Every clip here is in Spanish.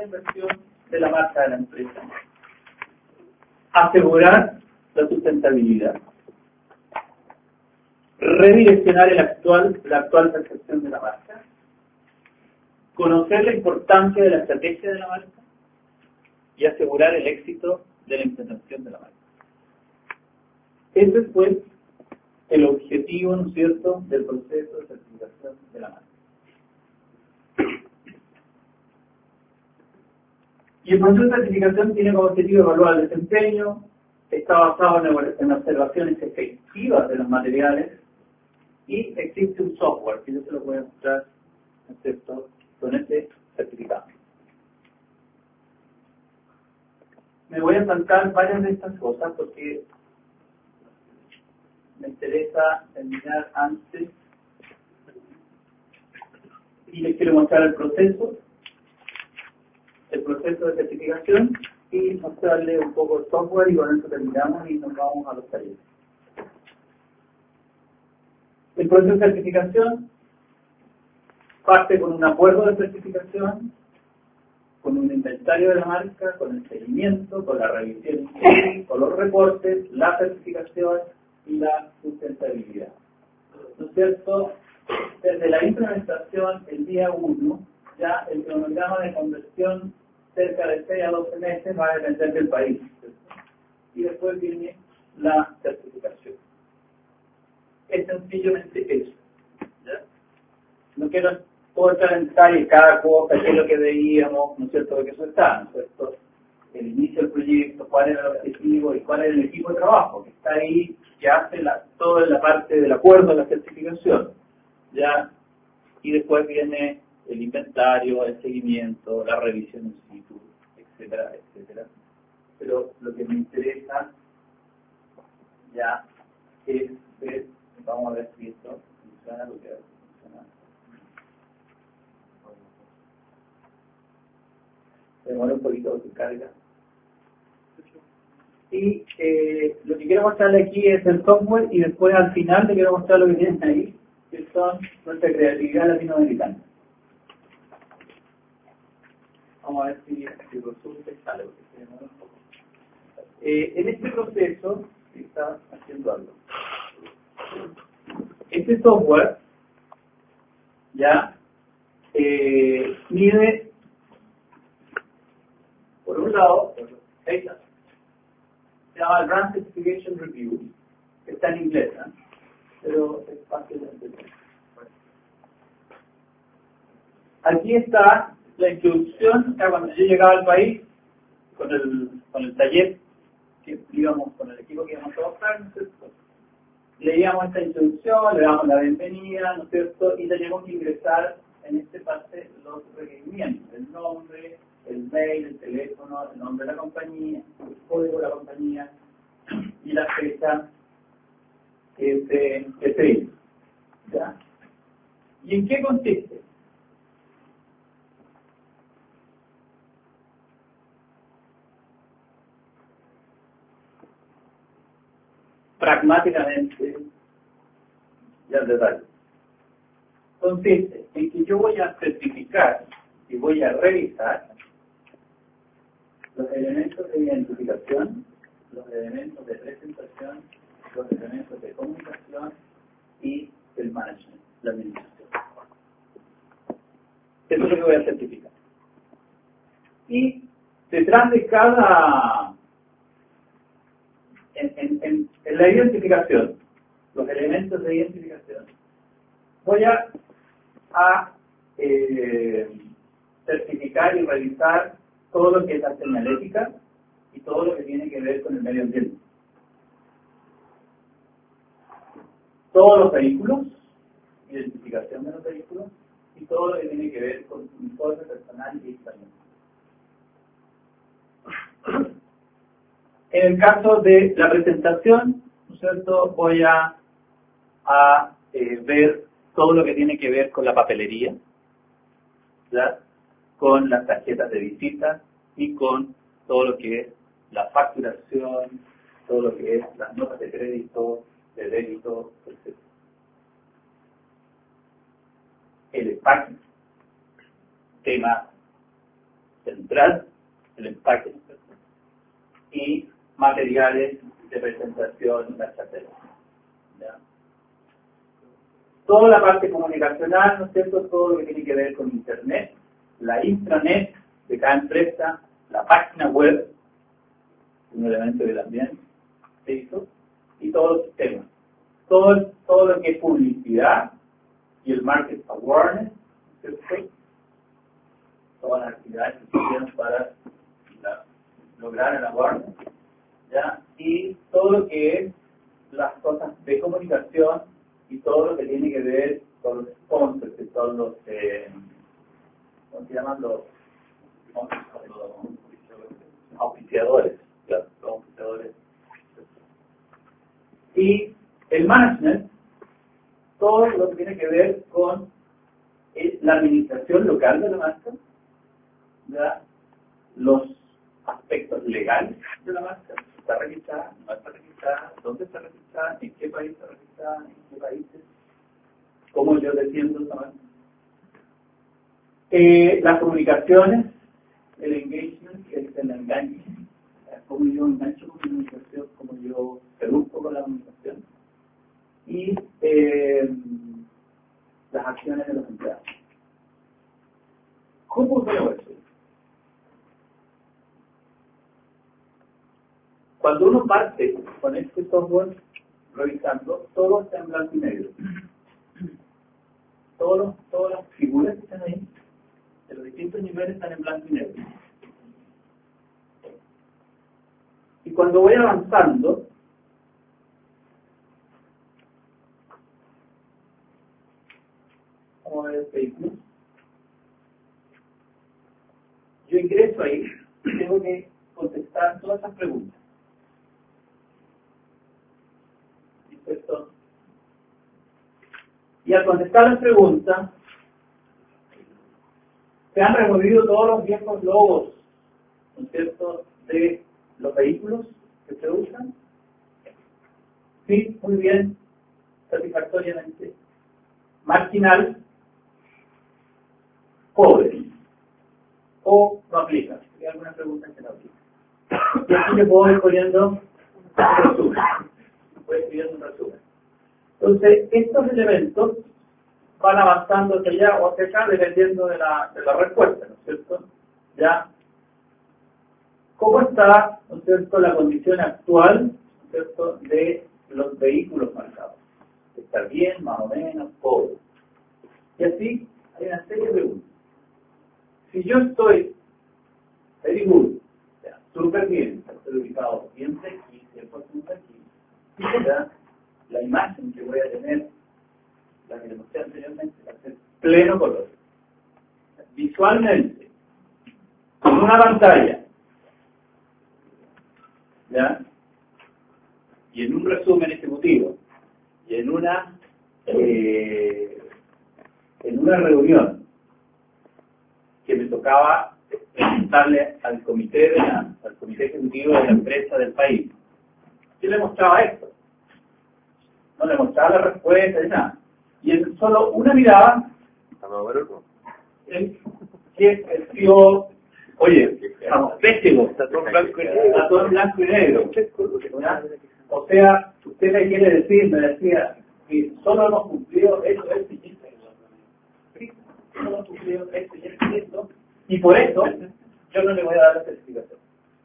la inversión de la marca de la empresa. Asegurar la sustentabilidad. Redireccionar la actual percepción de la marca. Conocer la importancia de la estrategia de la marca y asegurar el éxito de la implementación de la marca. Ese es, pues, el objetivo, ¿no es cierto?, del proceso de certificación de la marca. Y el proceso de certificación tiene como objetivo evaluar el desempeño, está basado en observaciones efectivas de los materiales y existe un software que yo se lo voy a mostrar, ¿no es cierto?, con este certificado. Me voy a saltar varias de estas cosas porque me interesa terminar antes y les quiero mostrar el proceso de certificación y mostrarle un poco el software y con eso terminamos y nos vamos a los talleres. El proceso de certificación parte con un acuerdo de certificación, con un inventario de la marca, con el seguimiento, con la revisión, con los reportes, la certificación y la sustentabilidad. ¿No es cierto? Desde la implementación, el día 1, ya el cronograma de conversión cerca de 6 a 12 meses va a depender del país, ¿cierto? Y después viene la certificación. Es sencillamente eso, ¿ya? No quiero entrar en detalle cada cosa, qué es lo que veíamos, ¿no es cierto?, de que eso está, ¿no es cierto?, el inicio del proyecto, cuál era el objetivo y cuál era el equipo de trabajo que está ahí, que hace toda la parte del acuerdo de la certificación, ¿ya? Y después viene el inventario, el seguimiento, la revisión in situ, etcétera, etcétera. Pero lo que me interesa ya es ver, vamos a ver si esto funciona, lo que funciona. Demora un poquito de carga. Y lo que quiero mostrarle aquí es el software y después al final le quiero mostrar lo que tienen ahí, que son nuestra creatividad latinoamericana. Vamos a ver si resulta y sale, porque se demora un poco. En este proceso se está haciendo algo. Este software ya mide, por un lado, ahí está. Se llama Advanced Certification Review, que está en inglés, ¿eh? Pero es fácil de entender. Aquí está la introducción. O sea, cuando yo llegaba al país con el taller que íbamos, con el equipo que íbamos a trabajar, ¿no es cierto?, leíamos esta introducción, le damos la bienvenida, ¿no es cierto?, y teníamos que ingresar en este parte los requerimientos, el nombre, el mail, el teléfono, el nombre de la compañía, el código de la compañía y la fecha que se hizo. ¿Ya? ¿Y en qué consiste? Pragmáticamente, ya el detalle. Consiste en que yo voy a certificar y voy a revisar los elementos de identificación, los elementos de presentación, los elementos de comunicación y el management, la administración. Eso es lo que voy a certificar. Y detrás de cada, en la identificación, los elementos de identificación, voy a certificar y revisar todo lo que es la señalética y todo lo que tiene que ver con el medio ambiente. Todos los vehículos, identificación de los vehículos, y todo lo que tiene que ver con uniforme personal y equipamiento. En el caso de la presentación, ¿no es cierto?, voy a ver todo lo que tiene que ver con la papelería, ¿ya?, con las tarjetas de visita y con todo lo que es la facturación, todo lo que es las notas de crédito, de débito, etc. El empaque, tema central, el empaque, y materiales de presentación, la estrategia. ¿Ya? Toda la parte comunicacional, ¿no es cierto? Todo lo que tiene que ver con Internet, la intranet de cada empresa, la página web, un elemento que también se hizo, y todos los sistemas. Todo lo que es publicidad y el market awareness, ¿no es cierto? Todas las actividades que se hicieron para lograr el awareness, ¿ya? Y todo lo que es las cosas de comunicación y todo lo que tiene que ver con los sponsors, que son los, ¿cómo se llaman? Los auspiciadores, claro, los auspiciadores. Y el management, todo lo que tiene que ver con la administración local de la marca, ¿ya? Los aspectos legales de la marca, está registrada, no está registrada, dónde está registrada, en qué país está registrada, en qué países, cómo yo defiendo esa marca. Las comunicaciones, el engagement, que es el enganche, cómo yo engancho con comunicación, cómo yo seduzco con la comunicación, y las acciones de los empleados. ¿Cómo veo eso? Cuando uno parte con este software revisando, todo está en blanco y negro. Todas las figuras que están ahí, de los distintos niveles, están en blanco y negro. Y cuando voy avanzando, vamos a ver el vehículo, yo ingreso ahí y tengo que contestar todas esas preguntas. ¿Cierto? Y al contestar las preguntas, se han removido todos los viejos logos, ¿no es cierto?, de los vehículos que se usan. Sí, muy bien, satisfactoriamente. Marginal, pobre, o no aplica. Hay algunas preguntas que no aplican. Y aquí le puedo ir poniendo un resumen. Voy escribiendo un resumen. Entonces, estos elementos van avanzando hacia allá o hacia acá dependiendo de la respuesta, ¿no es cierto? Ya. ¿Cómo está, ¿no es cierto?, la condición actual, ¿no es cierto?, de los vehículos marcados? ¿Está bien, más o menos, pobre? Y así hay una serie de preguntas. Si yo estoy very good, o sea, súper bien, estoy ubicado siempre aquí, 100% aquí, ¿ya? La imagen que voy a tener, la que le mostré anteriormente, va a ser pleno color. Visualmente, con una pantalla, ¿ya? Y en un resumen ejecutivo, y en una reunión que me tocaba presentarle al comité ejecutivo de la empresa del país, yo le mostraba esto. No le mostraba la respuesta ni nada. Y en solo una mirada, él escribió, oye, estamos pésimos, está todo en blanco y negro. O sea, usted le quiere decir, me decía, que solo hemos cumplido esto, esto y esto. Solo hemos cumplido esto y esto, y por eso yo no le voy a dar la certificación.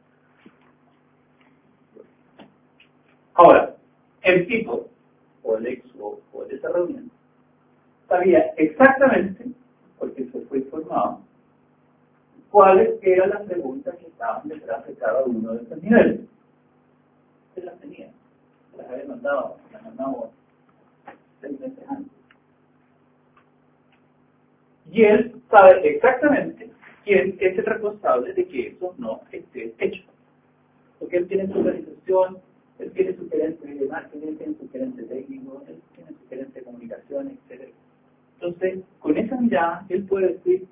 Ahora, el tipo, o el ex o de esa reunión, sabía exactamente, porque se fue informado, cuáles eran las preguntas que estaban detrás de cada uno de esos niveles. Se las tenía, las había mandado, las mandamos 6 meses antes. Y él sabe exactamente quién es el responsable de que eso no esté hecho. Porque él tiene su organización, él tiene su gerente de marketing, él tiene su gerente técnico, él tiene su gerente de comunicación, etc. Entonces, con esa mirada, él puede decir,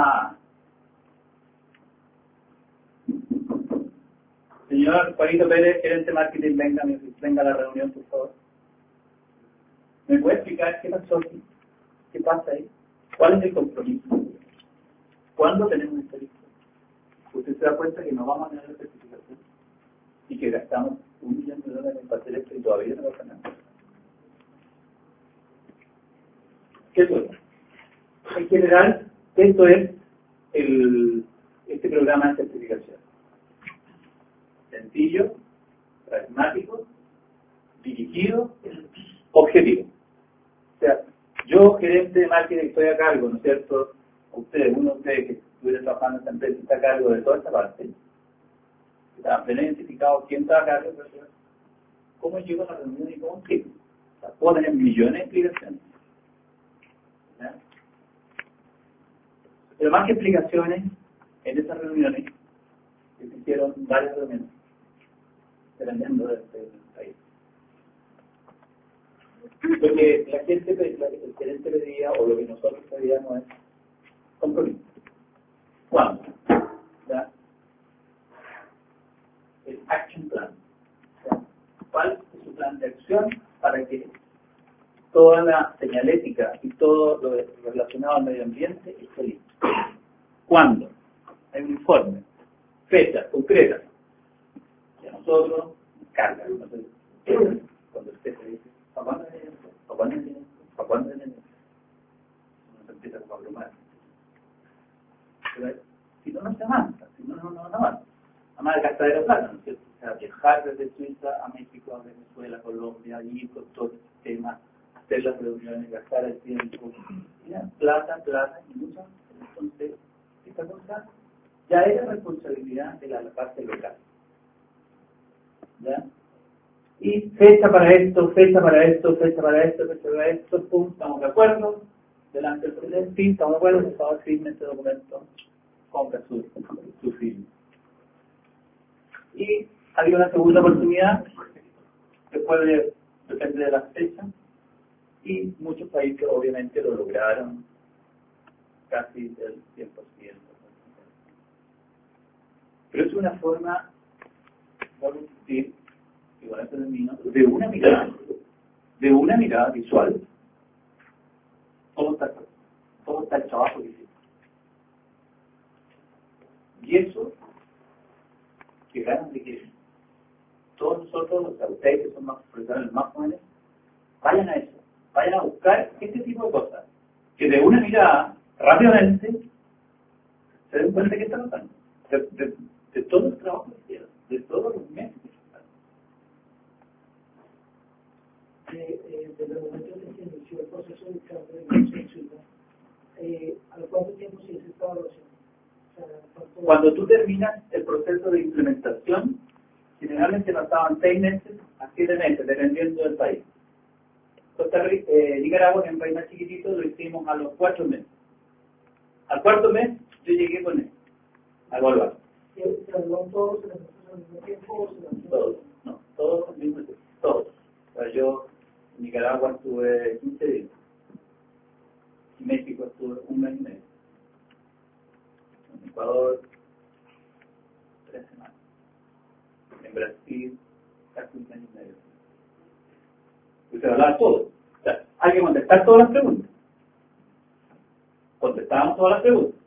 señor Juanito Pérez, gerente de marketing, venga a la reunión, por favor. ¿Me puede explicar qué pasó aquí? ¿Qué pasa ahí? ¿Cuál es el compromiso? ¿Cuándo tenemos este listo? usted se da cuenta que no vamos a tener la certificación y que gastamos $1 millón en pastel y todavía no pasa nada. ¿Qué es eso? En general, esto es este programa de certificación. Sencillo, pragmático, dirigido, objetivo. O sea, yo, gerente de marketing, estoy a cargo, ¿no es cierto? Ustedes, uno de ustedes que estuviera trabajando en esta empresa está a cargo de toda esta parte. Está bien identificado quién está a cargo, cómo llego a la reunión y cómo explico. O sea, puedo tener millones de explicaciones. ¿Ya? Pero más que explicaciones, en esas reuniones se hicieron varias reuniones, dependiendo del país. Lo que la gente, el gerente pedía, o lo que nosotros pedíamos es compromiso. ¿Cuándo? ¿Ya? El action plan. ¿Ya? ¿Cuál es su plan de acción para que toda la señalética y todo lo relacionado al medio ambiente esté listo? ¿Cuándo? Hay un informe, fechas concretas. Y a nosotros, carga. Cuando usted se dice, ¿para cuándo viene esto? ¿Para cuándo viene esto? ¿Para cuándo viene esto? Uno se empieza a abrumar. Pero si no, no se avanza. Si no, no avanza. Además, gastadera de plata, ¿no es cierto? O sea, viajar desde Suiza a México, a Venezuela, Colombia, ir con todo el sistema, hacer las reuniones, gastar el tiempo. Mira, plata y mucho. Entonces, esta cosa ya era responsabilidad de la parte local. ¿Ya? Y fecha para esto, pum, estamos de acuerdo, delante del presidente, sí, estamos de acuerdo, por favor, firme este documento, compra su firma. Y había una segunda oportunidad, después depende de la fecha, y muchos países obviamente lo lograron casi del 100%. Pero es una forma, vamos a decir, y con esto termino, de una mirada visual, todo está el trabajo que hicimos. Y eso, que ganan de que todos nosotros, o sea, ustedes que son más profesionales, más jóvenes, vayan a eso, vayan a buscar este tipo de cosas, que de una mirada, rápidamente, se den cuenta que están notando, de todo el trabajo que hicieron, de todos los meses que desde el momento en que se inició el proceso de cambio de negocio en Suiza, ¿a lo cuánto tiempo se hizo esta evaluación? O sea, cuando tú terminas el proceso de implementación, generalmente pasaban 6 meses a 7 meses, dependiendo del país. Nicaragua, que es un país más chiquitito, lo hicimos a los 4 meses. Al cuarto mes, yo llegué con él, a evaluar. ¿Se evaluaron todos al mismo tiempo? Todos, no, todos al mismo tiempo, todos. O sea, yo en Nicaragua estuve 15 días. En México estuve 1 mes y medio. En Ecuador, 3 semanas. En Brasil, casi 1 mes y medio. Y se hablaba todo. O sea, hay que contestar todas las preguntas. Contestábamos todas las preguntas.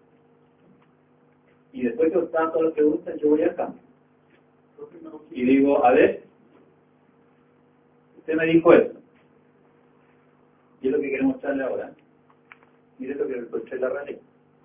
Y después que contestaban todas las preguntas, yo voy al campo. Y digo, a ver, usted me dijo eso. Y es lo que queremos mostrarle ahora. Mire lo que encontré en la realidad.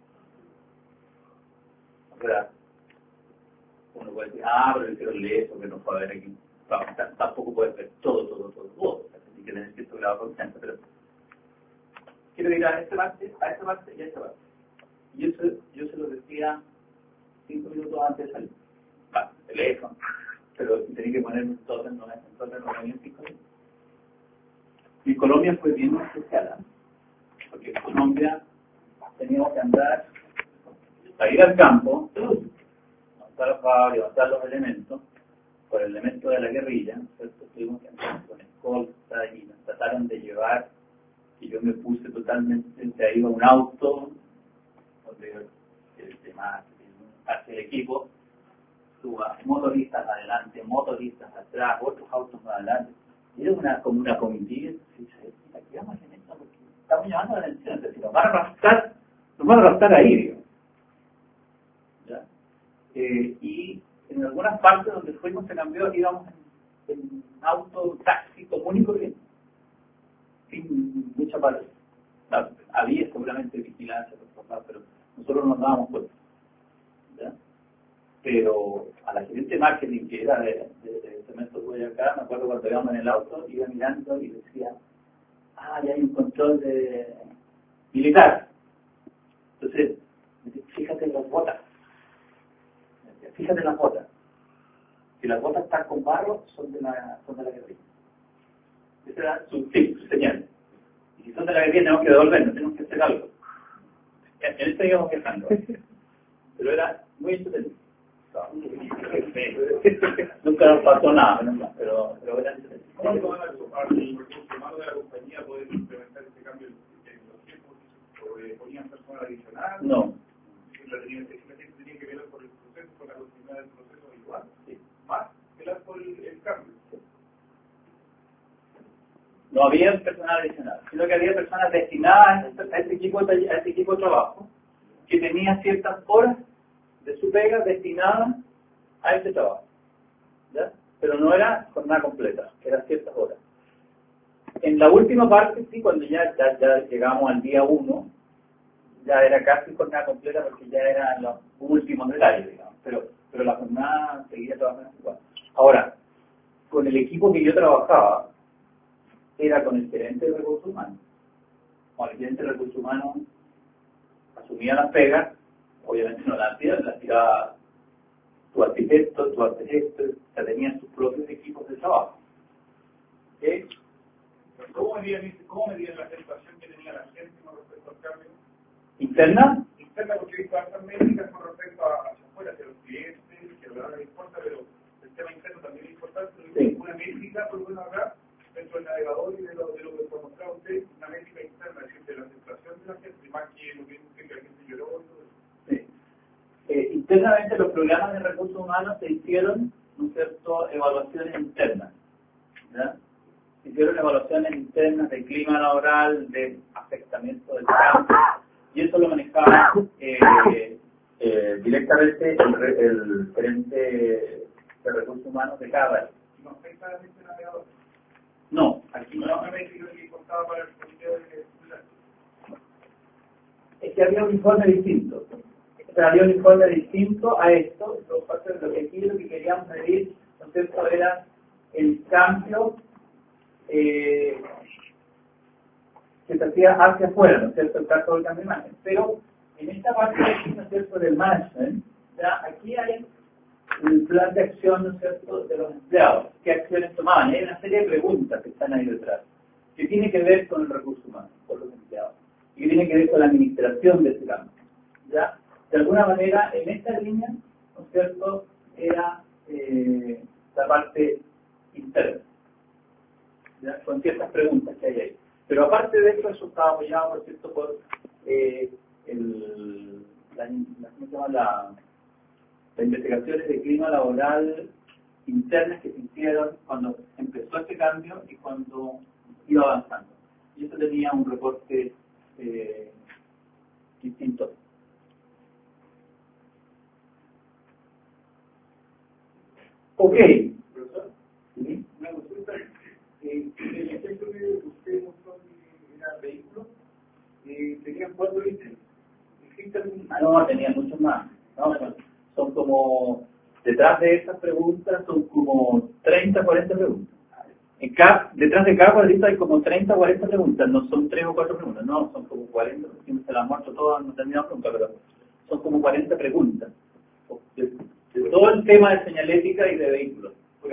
O sea, uno puede decir, pero el que lo lee eso, que no puede ver aquí. Tampoco puede ver todo. Así que tener cierto grado de confianza, pero quiero ir a esta parte y a esta parte. Y eso yo se lo decía 5 minutos antes de salir. Teléfono, pero tenía que poner un total, no había 5 minutos. Y Colombia fue bien especial, porque en Colombia teníamos que andar, para ir al campo, montar los caballos, levantar los elementos, por el elemento de la guerrilla, ¿cierto? Tuvimos que andar con escolta y nos trataron de llevar, y yo me puse totalmente, iba a un auto, donde el tema hacia el equipo, suba motoristas adelante, motoristas atrás, otros autos más adelante. Y era como una comitiva, y aquí vamos en esto porque estamos llamando la atención, si nos van a arrastrar ahí, digo. ¿Ya? y en algunas partes donde fuimos se cambió, íbamos en auto, taxi común y corriente, sin mucha parte. Había seguramente vigilancia, pero nosotros nos dábamos cuenta. ¿Ya? Pero a la gerente de marketing, que era de Cemento Boyacá, me acuerdo cuando íbamos en el auto, iba mirando y decía, ya hay un control de militar. Entonces, fíjate en las botas. Fíjate en las botas. Si las botas están con barro, son de la guerrilla. Esa era su señal. Y si son de la guerrilla, tenemos que devolvernos, tenemos que hacer algo. En esto íbamos viajando. Pero era muy entretenido. Nunca nos pasó nada, pero era entretenido. ¿Cuándo van a ocupar el recurso humano de la compañía poder implementar este cambio en los tiempos? ¿Ponían personal adicional? No. La gente tenía que velar por el proceso, por la continuidad del proceso igual, sí. Más velar por el cambio. No había personal adicional, sino que había personas destinadas a este equipo de trabajo que tenía ciertas horas de su pega destinadas a ese trabajo. ¿Ya? Pero no era jornada completa, eran ciertas horas. En la última parte, sí, cuando ya llegamos al día 1, ya era casi jornada completa porque ya eran los últimos detalles, digamos, pero la jornada seguía trabajando igual. Ahora, con el equipo que yo trabajaba, era con el gerente de recursos humanos. Cuando el gerente de recursos humanos asumía las pegas, obviamente no las hacía tu arquitecto, ya tenían sus propios equipos de trabajo. ¿Okay? ¿Cómo medían la aceptación que tenía la gente con respecto al cambio? ¿Interna? Interna, porque hay cosas médicas con respecto hacia afuera, hacia los clientes, que la verdad no importa, pero el tema interno también es importante. Sí. Una métrica, por bueno acá, dentro del navegador y de lo que nos mostraba usted, una métrica interna, es decir, de la aceptación de la gente, más que lo que la gente lloró y todo eso. Sí. Internamente los programas de recursos humanos se hicieron, ¿no es cierto?, evaluaciones internas. ¿Ya? Se hicieron evaluaciones internas de clima laboral, de afectamiento del campo, y eso lo manejaba directamente el gerente de recursos humanos de cada país. ¿No afecta a este navegador? No, aquí no. ¿No me dijo que contaba para el comité de es que había un informe distinto. O sea, había un informe distinto a esto. Lo que queríamos medir, ¿no es cierto?, era el cambio que se hacía hacia afuera, ¿no es cierto?, el caso del cambio de imagen. Pero en esta parte, ¿no es cierto?, del management, ya aquí hay el plan de acción, ¿no es cierto?, de los empleados. ¿Qué acciones tomaban? Y hay una serie de preguntas que están ahí detrás, que tiene que ver con el recurso humano, con los empleados, y que tiene que ver con la administración de ese cambio. ¿Ya? De alguna manera, en esta línea, ¿no es cierto?, era la parte interna, ¿ya?, con ciertas preguntas que hay ahí. Pero aparte de eso estaba apoyado, por cierto, por las investigaciones de clima laboral internas que se hicieron cuando empezó este cambio y cuando iba avanzando. Y eso tenía un reporte distinto. Ok. ¿Sí? Una consulta. El ejemplo que usted mostró era vehículos. ¿Tenían 4 ítems? ¿Existe algún? No, tenían muchos más. No, son como, detrás de esas preguntas son como 30, 40 preguntas. Detrás de cada cuadrito hay como 30 o 40 preguntas, no son 3 o 4 preguntas, no, son como 40, se las muestro todas, no terminamos nunca, pero son como 40 preguntas. De todo el tema de señalética y de vehículos.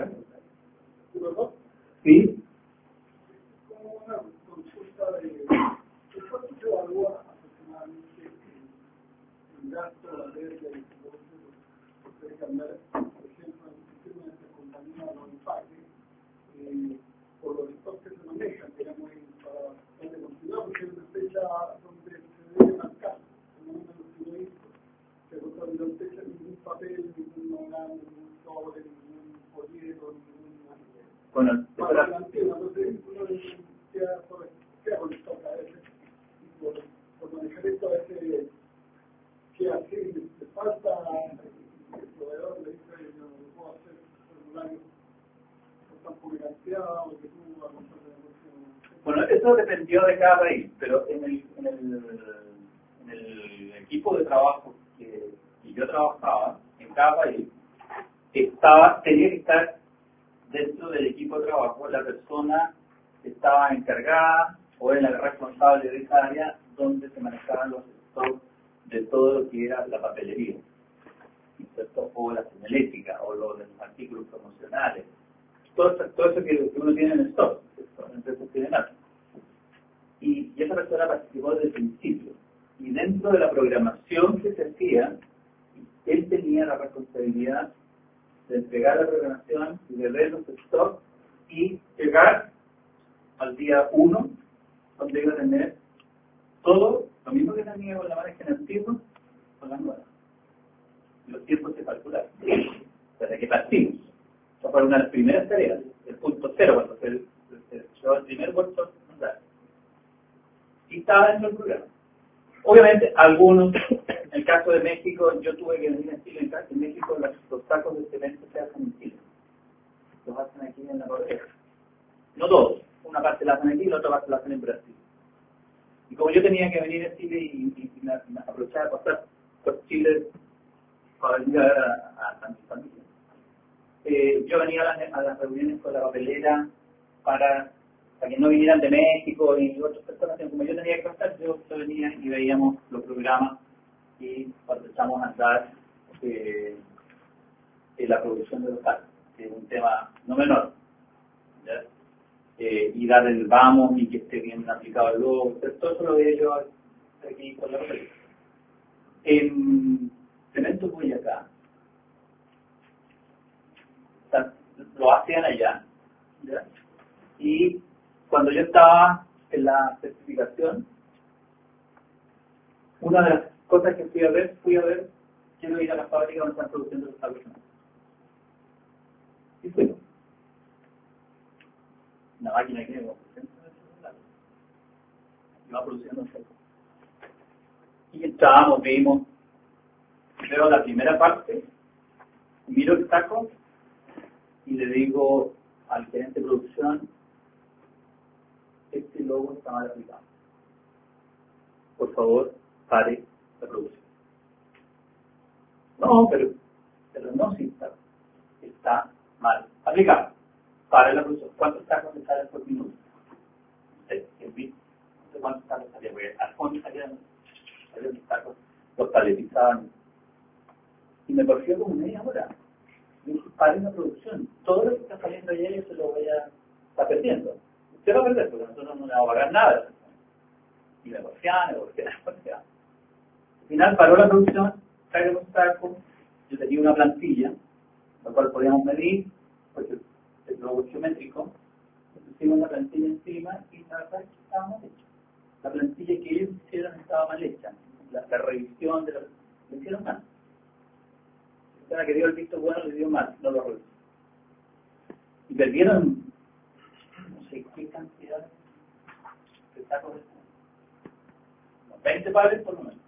¿Sí? Como una consulta de cuánto se evalúa aproximadamente el gasto de la ley de puede cambiar, por ejemplo, en el sistema de esta compañía los empaques por los costes que se manejan, digamos, para darle continuidad, porque es una fecha donde se debe marcar, como uno de los periodistas, pero cuando no se echa ningún papel, ningún horario, ningún sobre, ningún folleto, ningún bueno, para la antena, entonces uno queda por el toque a veces, por manejar esto a veces que así le falta eso dependió de cada país, pero en el equipo de trabajo que yo trabajaba, en cada país, tenía que estar dentro del equipo de trabajo la persona que estaba encargada o era la responsable de esa área donde se manejaban los stocks de todo lo que era la papelería, ¿cierto? O la señalética, o los artículos promocionales, todo eso que uno tiene en el stock, en empresas tienen algo. Y esa persona participó desde el principio. Y dentro de la programación que se hacía, él tenía la responsabilidad de entregar la programación y de ver los stocks y llegar al día 1, donde iba a tener todo lo mismo que tenía con la margen antigua, con las nuevas. Los tiempos se calcularon. Desde que partimos. Esa fue una de las primeras tareas, el punto cero, cuando se llevó el primer workshop. Y estaba dentro del programa. Obviamente, algunos, en el caso de México, yo tuve que venir a Chile. En México, los sacos de cemento se hacen en Chile. Los hacen aquí en la cordillera. No todos. Una parte la hacen aquí y la otra parte la hacen en Brasil. Y como yo tenía que venir a Chile y me aprovechaba de pasar por Chile para venir a ver a mi familia, yo venía a las reuniones con la papelera para que no vinieran de México y otras personas, como yo tenía que pasar, yo venía y veíamos los programas y cuando empezamos a andar la producción de los sacos, que es un tema no menor, ¿ya? Y dar el vamos y que esté bien aplicado el logo, todo eso lo veía yo aquí con la papelera. En Cemento Boyacá, lo hacían allá, ¿ya? Y cuando yo estaba en la certificación, una de las cosas que fui a ver, quiero ir a la fábrica donde están produciendo los sacos. Y fuimos. Una máquina que iba produciendo sacos. Y entramos, vimos, veo la primera parte, miro el saco y le digo al gerente de producción, este logo está mal aplicado. Por favor, pare la producción. No, pero no, sí está mal aplicado. Pare la producción. ¿Cuántos sacos le salen por minuto? No sé cuántos sacos salían, porque al fondo salían los sacos, los paletizaban. Y me porfió como media hora. Me dije, pare la producción. Todo lo que está saliendo allá yo se lo voy a estar perdiendo. Usted va a perder, porque nosotros no le vamos a pagar nada. Y me porfiaban. Al final paró la producción, trae los sacos, yo tenía una plantilla, la cual podíamos medir, porque el globo geométrico, pusimos la plantilla encima y la verdad es que estaba mal hecha. La plantilla que ellos hicieron estaba mal hecha. La revisión de lo hicieron mal. La persona que dio el visto bueno le dio mal, no lo revisó. Y perdieron no sé qué cantidad de sacos de 20 pares por lo menos.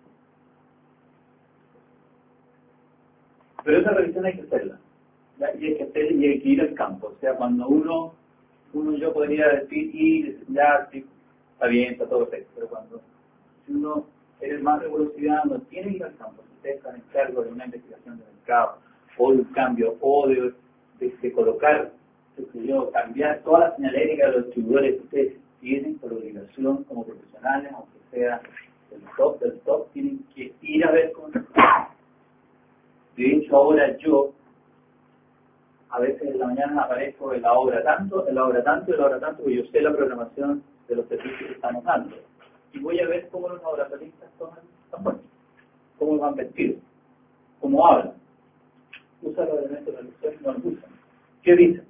Pero esa revisión hay que hacerla. ¿Ya? Y hay que hacerla y hay que ir al campo. O sea, cuando uno yo podría decir, ya, sí, está bien, está todo perfecto. Pero cuando si uno eres más de velocidad, no tiene que ir al campo. Si ustedes están en cargo de una investigación de mercado, o de un cambio, o de colocar, cambiar toda la señalética de los distribuidores que ustedes tienen por obligación como profesionales, aunque sea del top, tienen que ir a ver cómo se está. De hecho, ahora yo, a veces en la mañana aparezco en la obra tanto, porque yo sé la programación de los servicios que estamos dando. Y voy a ver cómo los laboratoristas están buenos, cómo van vestidos, cómo hablan. Usan los elementos de la lección y no los usan. ¿Qué dicen?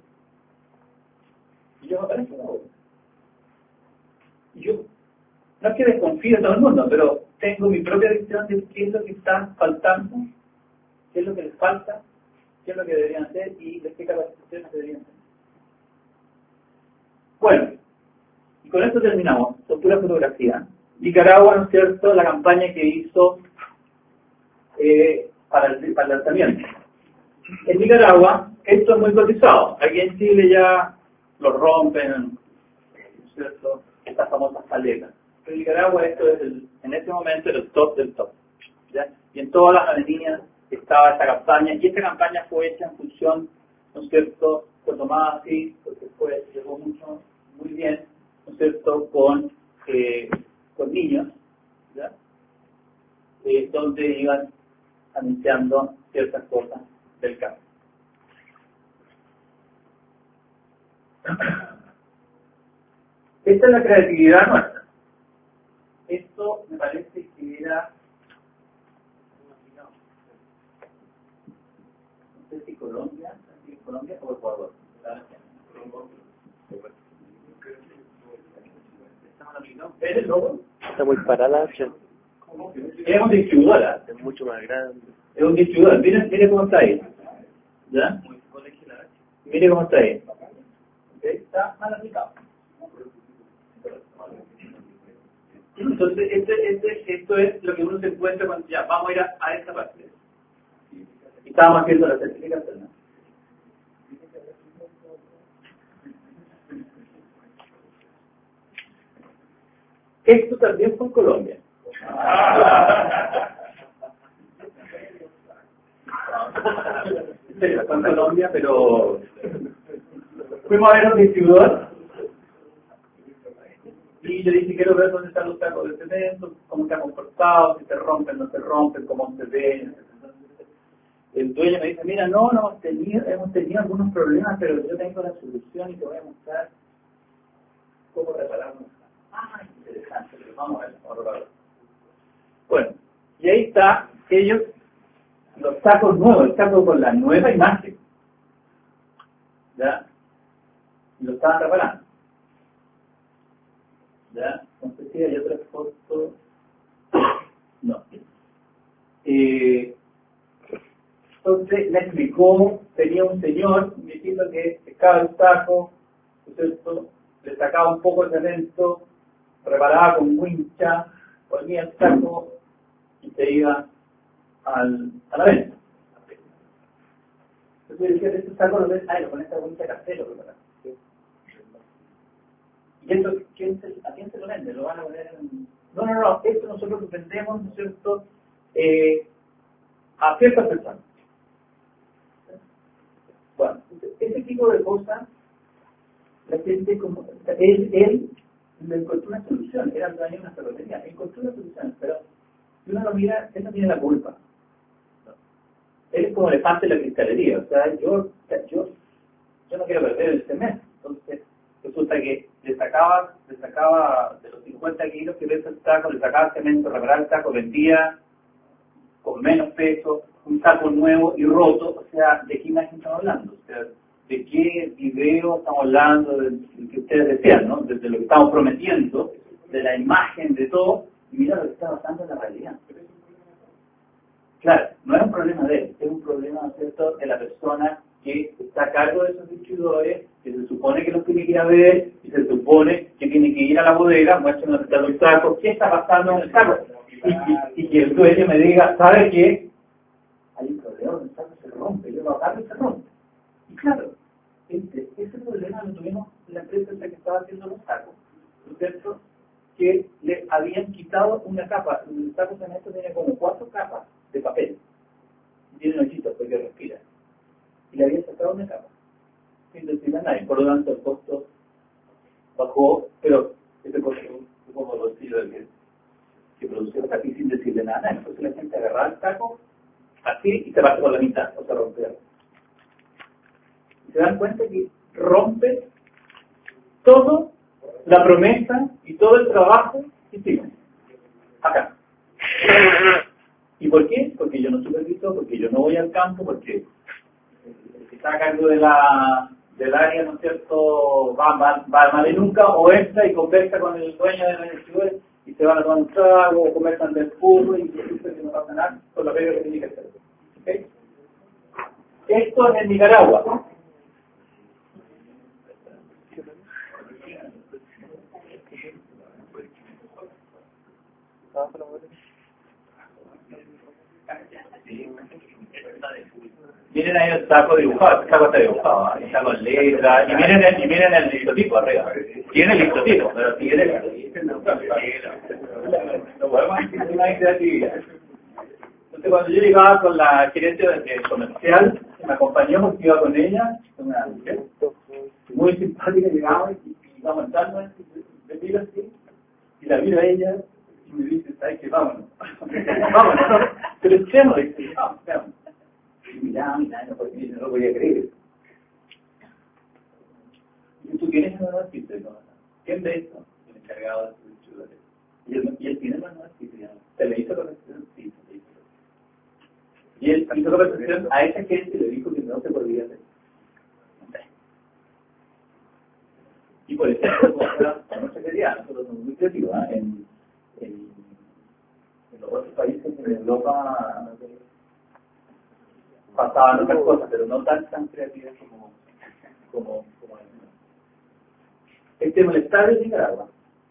Y yo aparezco en la obra. Y yo, no es que desconfíe de todo el mundo, pero tengo mi propia visión de qué es lo que está faltando, qué es lo que les falta, qué es lo que deberían hacer y de qué capacitaciones deberían hacer. Bueno, y con esto terminamos. Son pura fotografía. Nicaragua, ¿no es cierto?, la campaña que hizo para el lanzamiento. En Nicaragua, esto es muy cotizado. Aquí en Chile ya lo rompen, ¿no es cierto?, estas famosas paletas. En Nicaragua esto es en ese momento era el top del top. ¿Ya? Y en todas las avenidas estaba esta campaña, y esta campaña fue hecha en función, ¿no es cierto?, fue tomada así, porque llegó mucho, muy bien, ¿no es cierto?, con niños, ¿ya? Donde iban anunciando ciertas cosas del campo. Esta es la creatividad nuestra. Esto me parece que era, no sé si Colombia o Ecuador. ¿Es el logo? Está muy parada la opción. Es un distribuidor. Es mucho más grande. Es un distribuidor. Mire cómo está ahí. ¿Ya? Mire cómo está ahí. ¿Okay? Está mal aplicado. Entonces, esto es lo que uno se encuentra cuando ya vamos a ir a esta parte. Y estábamos haciendo la certificación, ¿no? Esto también fue en Colombia. En serio, fue en Colombia, pero fuimos a ver a un distribuidor y yo dije, quiero ver dónde están los tacos de cemento, cómo están comportados, si se rompen, no se rompen, cómo se ven. El dueño me dice, mira, no, hemos tenido algunos problemas, pero yo tengo la solución y te voy a mostrar cómo repararnos. Ah, interesante, pero vamos a ver. Bueno, y ahí está, ellos, los tacos nuevos, el taco con la nueva imagen. ¿Ya? Y lo estaban reparando. ¿Ya? No sé si hay otra foto. No. Entonces le explicó, tenía un señor, un viejito que pescaba el taco, ¿cierto? Le sacaba un poco de cemento, preparaba con wincha, ponía el taco y se iba a la venta. Entonces yo decía, estos tacos los ves, lo con esta wincha casero, ¿verdad? ¿Y esto a quién se lo vende? ¿Lo van a poner en...? No, esto nosotros lo vendemos, ¿no es cierto?, a ciertas personas. Bueno, ese tipo de cosas, la gente, como él le encontró una solución, era el dueño de una ferretería, encontró una solución, pero si uno lo mira, él no tiene la culpa. Él es como elefante de la cristalería, o sea, yo no quiero perder el cemento, entonces resulta que le sacaba de los 50 kilos que pesa el taco, le sacaba cemento, reparaba el taco, vendía con menos peso, un taco nuevo y roto, o sea, ¿de qué imagen estamos hablando? O sea, ¿de qué video estamos hablando? De que ustedes decían, ¿no? Desde lo que estamos prometiendo, de la imagen, de todo, y mira lo que está pasando en la realidad. Claro, no es un problema de él, es un problema, ¿no es cierto?, de la persona que está a cargo de esos distribuidores, que se supone que los tiene que ir a ver, y se supone que tiene que ir a la bodega, muestran dónde está el taco, ¿qué está pasando en el taco? Y que el dueño me diga, ¿sabe qué? Hay un problema, el taco se rompe, yo lo agarro y se rompe. Y claro, ese problema lo tuvimos en la empresa que estaba haciendo los tacos, ¿no es cierto?, que le habían quitado una capa. El taco de cemento tiene como 4 capas de papel, y tiene hoyitos porque respira. Y le habían sacado una capa, sin decirle a nadie. Por lo tanto, el costo bajó, pero ese costo fue como el bolsillo del que produció aquí sin decirle nada a nadie. Entonces la gente agarraba el taco así y se parte por la mitad, o se rompía. Y se dan cuenta que rompe todo la promesa y todo el trabajo que hicimos acá. ¿Y por qué? Porque yo no superviso, porque yo no voy al campo, porque el que está a cargo del área, ¿no es cierto?, va mal y nunca, o entra y conversa con el dueño de la distribuidora y se van a tomar un trago, o conversan del fútbol y dicen que no pasa nada con la pega que tiene que hacer. ¿Okay? Esto es en Nicaragua. Miren ahí el saco dibujado, el saco está dibujado, ¿eh? Está con letras, y miren el listotipo arriba. Tiene el listotipo, pero tiene no podemos decir una creatividad. Entonces cuando yo llegaba con la gerente comercial, me acompañó porque iba con ella, una mujer muy simpática, llegaba y iba montando, me miro así, y la miro a ella, y me dice, ¿sabes qué? Vámonos, vámonos, pero echemos, dice, vamos. Y miraba, no lo podía creer. Y tú tienes el manual físico, ¿no? ¿Quién ve esto? El encargado de su chulete. Y él tiene el manual físico, ¿se le hizo corrección? Sí, se le hizo. Y él hizo corrección a esa gente y le dijo que no se podía hacer. Y por eso, no se quería, nosotros somos muy creativos, ¿eh? En los otros países, en Europa, pasaban otras cosas, pero no tan creativas como este es el estadio de Nicaragua.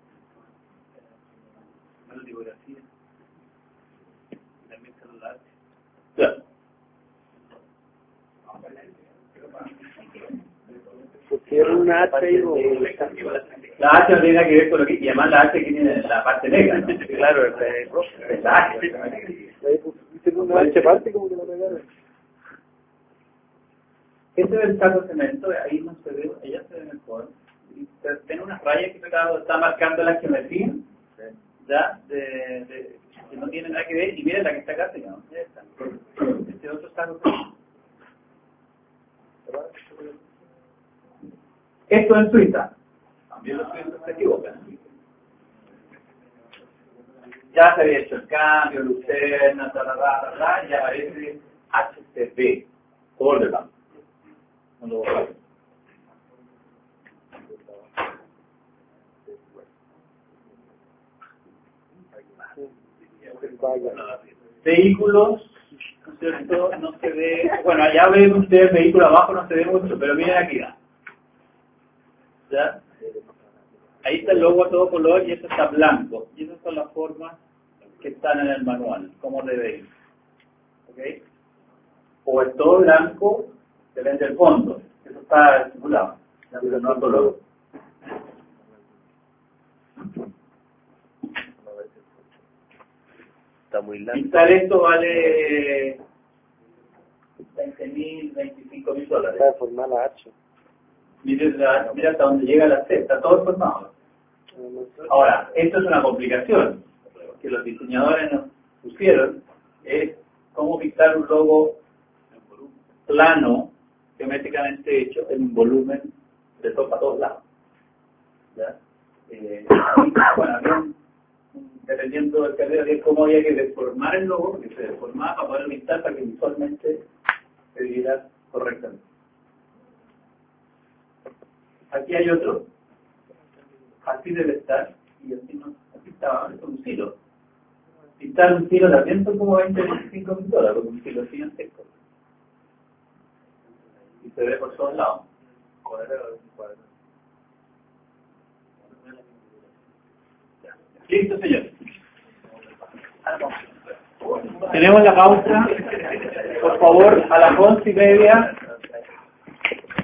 La tipografía. También celular. Claro. Pusieron una H y la H no tiene nada que ver con lo que... Y además la H que tiene la parte negra, ¿no? claro, es la H. Pusieron una H parte como que la pegaron. Este es el saco de cemento, ahí no se ve, ella se ve mejor. Y tiene unas rayas que está marcando la geometría, ¿ya? Que no tiene nada que ver, y miren la que está acá, señor. Este otro saco. Esto en Suiza. También los suizos se equivocan. Ya se había hecho el cambio, Lucerna, ya aparece HCB, Holderland. Vehículos, ¿no es cierto? No se ve, bueno, allá ven ustedes vehículo abajo, no se ve mucho, pero miren aquí, ¿ya? Ahí está el logo a todo color y esto está blanco, y esas son las formas que están en el manual, como debe ir, ¿ok? O es todo blanco, se vende el fondo, eso está estipulado, pero no el color. Está muy largo. Pintar esto vale $20,000, $25,000. Para formar la H. Mira hasta donde llega la C, está todo formado. Ahora, esto es una complicación que los diseñadores nos pusieron, es cómo pintar un logo plano, geométricamente hecho, en un volumen de topa a todos lados. ¿Ya? Bueno, bien, dependiendo del carrera de cómo había que deformar el logo, que se deformaba para poder pintar para que visualmente se viera correctamente. Aquí hay otro, así debe estar, y así no, así estaba, es un silo. Pintar un silo también son como $25,000, con un silo gigantesco. Y se ve por todos lados. Listo, señor. Tenemos la pausa. Por favor, a las 11:30